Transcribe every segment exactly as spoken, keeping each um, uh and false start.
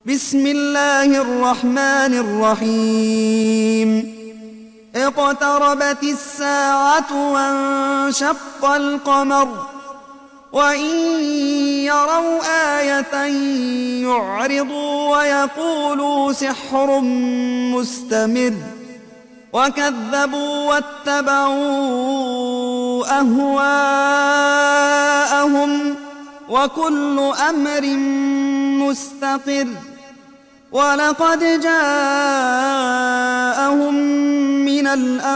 بسم الله الرحمن الرحيم اقتربت الساعة وانشق القمر وإن يروا آية يعرضوا ويقولوا سحر مستمر وكذبوا واتبعوا أهواءهم وكل أمر مستقر ولقد جاءهم من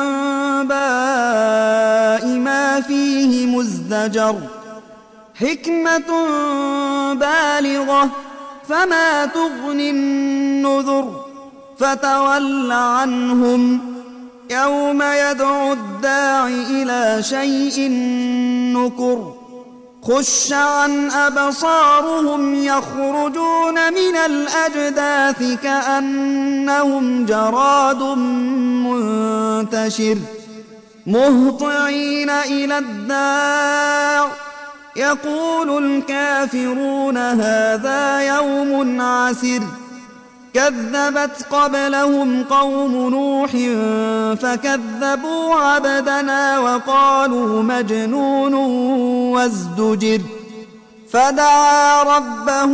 الأنباء ما فيه مزدجر حكمة بالغة فما تغني النذر فتول عنهم يوم يدعو الداع إلى شيء نكر خش عن أبصارهم يخرجون من الأجداث كأنهم جراد منتشر مهطعين إلى الداع يقول الكافرون هذا يوم عسر كذبت قبلهم قوم نوح فكذبوا عبدنا وقالوا مجنون وازدجر فدعا ربه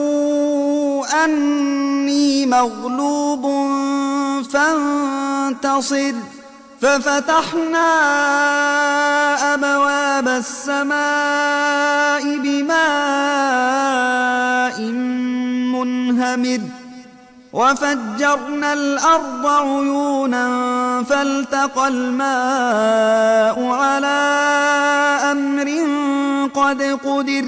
أني مغلوب فانتصر ففتحنا أبواب السماء بماء منهمر وفجرنا الأرض عيونا فالتقى الماء على أمر قد قدر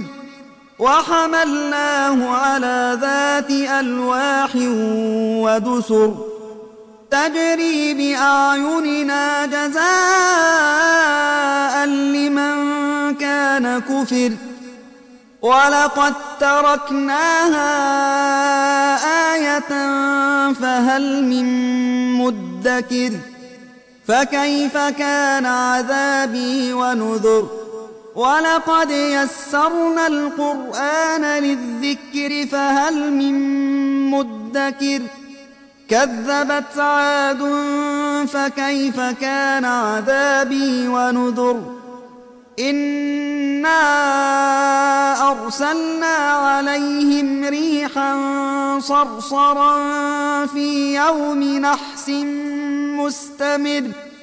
وحملناه على ذات ألواح ودسر تجري بأعيننا جزاء لمن كان كفر ولقد تركناها آية فهل من مدكر فكيف كان عذابي ونذر ولقد يسرنا القرآن للذكر فهل من مدكر كذبت عاد فكيف كان عذابي ونذر إنا أرسلنا عليهم ريحا صرصرا في يوم نحس مستمر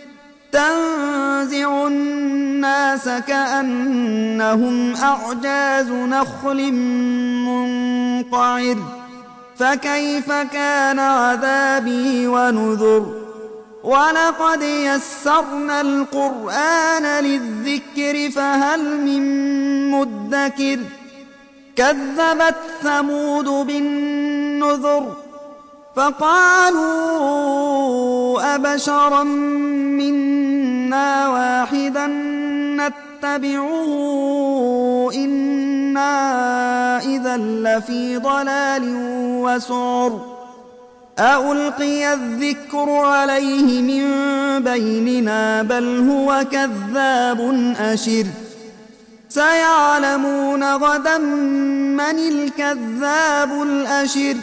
تنزع الناس كأنهم أعجاز نخل منقعر فكيف كان عذابي ونذر ولقد يسرنا القرآن للذكر فهل من مدكر كذبت ثمود بالنذر فقالوا أبشرا منا واحدا نتبعه إنا إذا لفي ضلال وسعر أألقي الذكر عليه من بيننا بل هو كذاب أشر سيعلمون غدا من الكذاب الأشر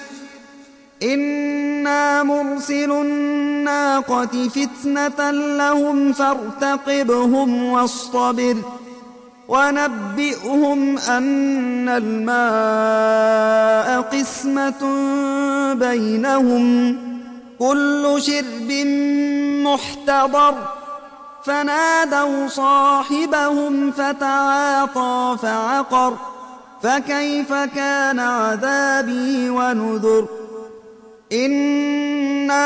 إنا مرسل الناقة فتنة لهم فارتقبهم واصطبر ونبئهم أن الماء قسمة بينهم كل شرب محتضر فنادوا صاحبهم فتعاطى فعقر فكيف كان عذابي ونذر إنا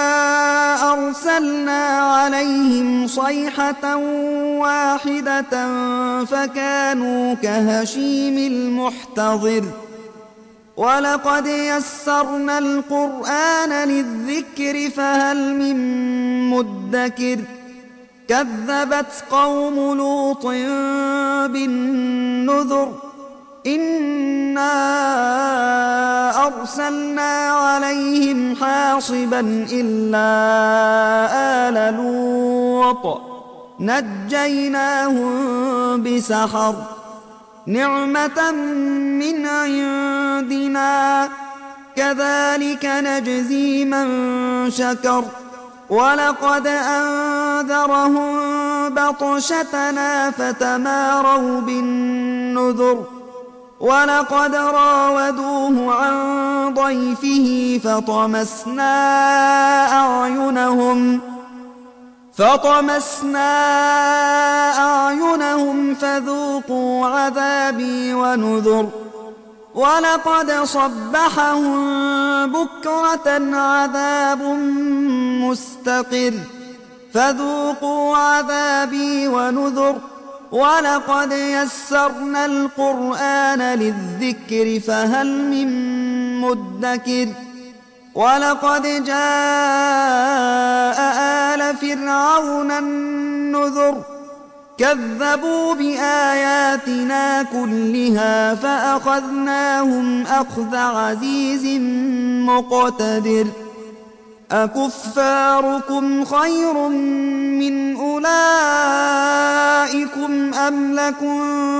أرسلنا عليهم صيحة واحدة فكانوا كهشيم المحتضر ولقد يسرنا القرآن للذكر فهل من مدكر كذبت قوم لوط بالنذر إنا أرسلنا عليهم حاصبا إلا آل لوط نجيناهم بسحر نعمة من عندنا كذلك نجزي من شكر ولقد أنذرهم بطشتنا فتماروا بالنذر ولقد راودوه عن ضيفه فطمسنا أعينهم فطمسنا أعينهم فذوقوا عذابي ونذر ولقد صبحهم بكرة عذاب مستقر فذوقوا عذابي ونذر ولقد يسرنا القرآن للذكر فهل من مدكر ولقد جاء آل فرعون النذر كذبوا بآياتنا كلها فأخذناهم أخذ عزيز مقتدر أكفاركم خير من أولئكم أم لكم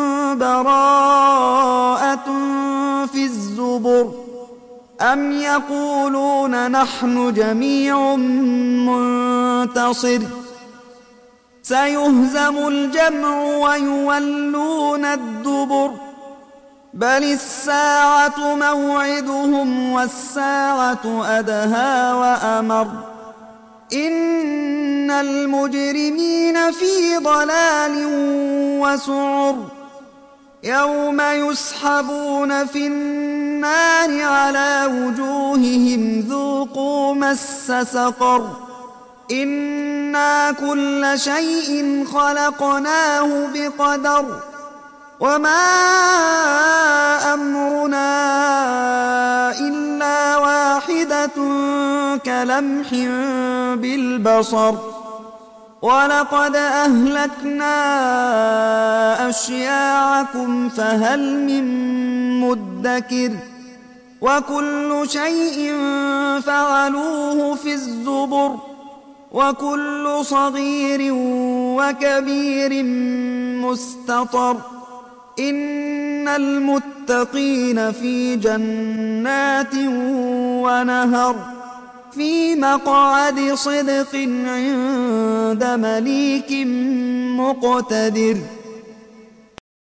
براءة في الزبر أم يقولون نحن جميع منتصر سيهزم الجمع ويولون الدبر بل الساعة موعدهم والساعة أدهى وأمر إن المجرمين في ضلال وسعر يوم يسحبون في النار على وجوههم ذوقوا مس سقر إنا كل شيء خلقناه بقدر وما أمرنا إلا واحدة كلمح بالبصر ولقد أهلكنا أشياعكم فهل من مدكر وكل شيء فعلوه في الزبر وكل صغير وكبير مستطر إن المتقين في جنات ونهر في مقعد صدق عند مليك مقتدر.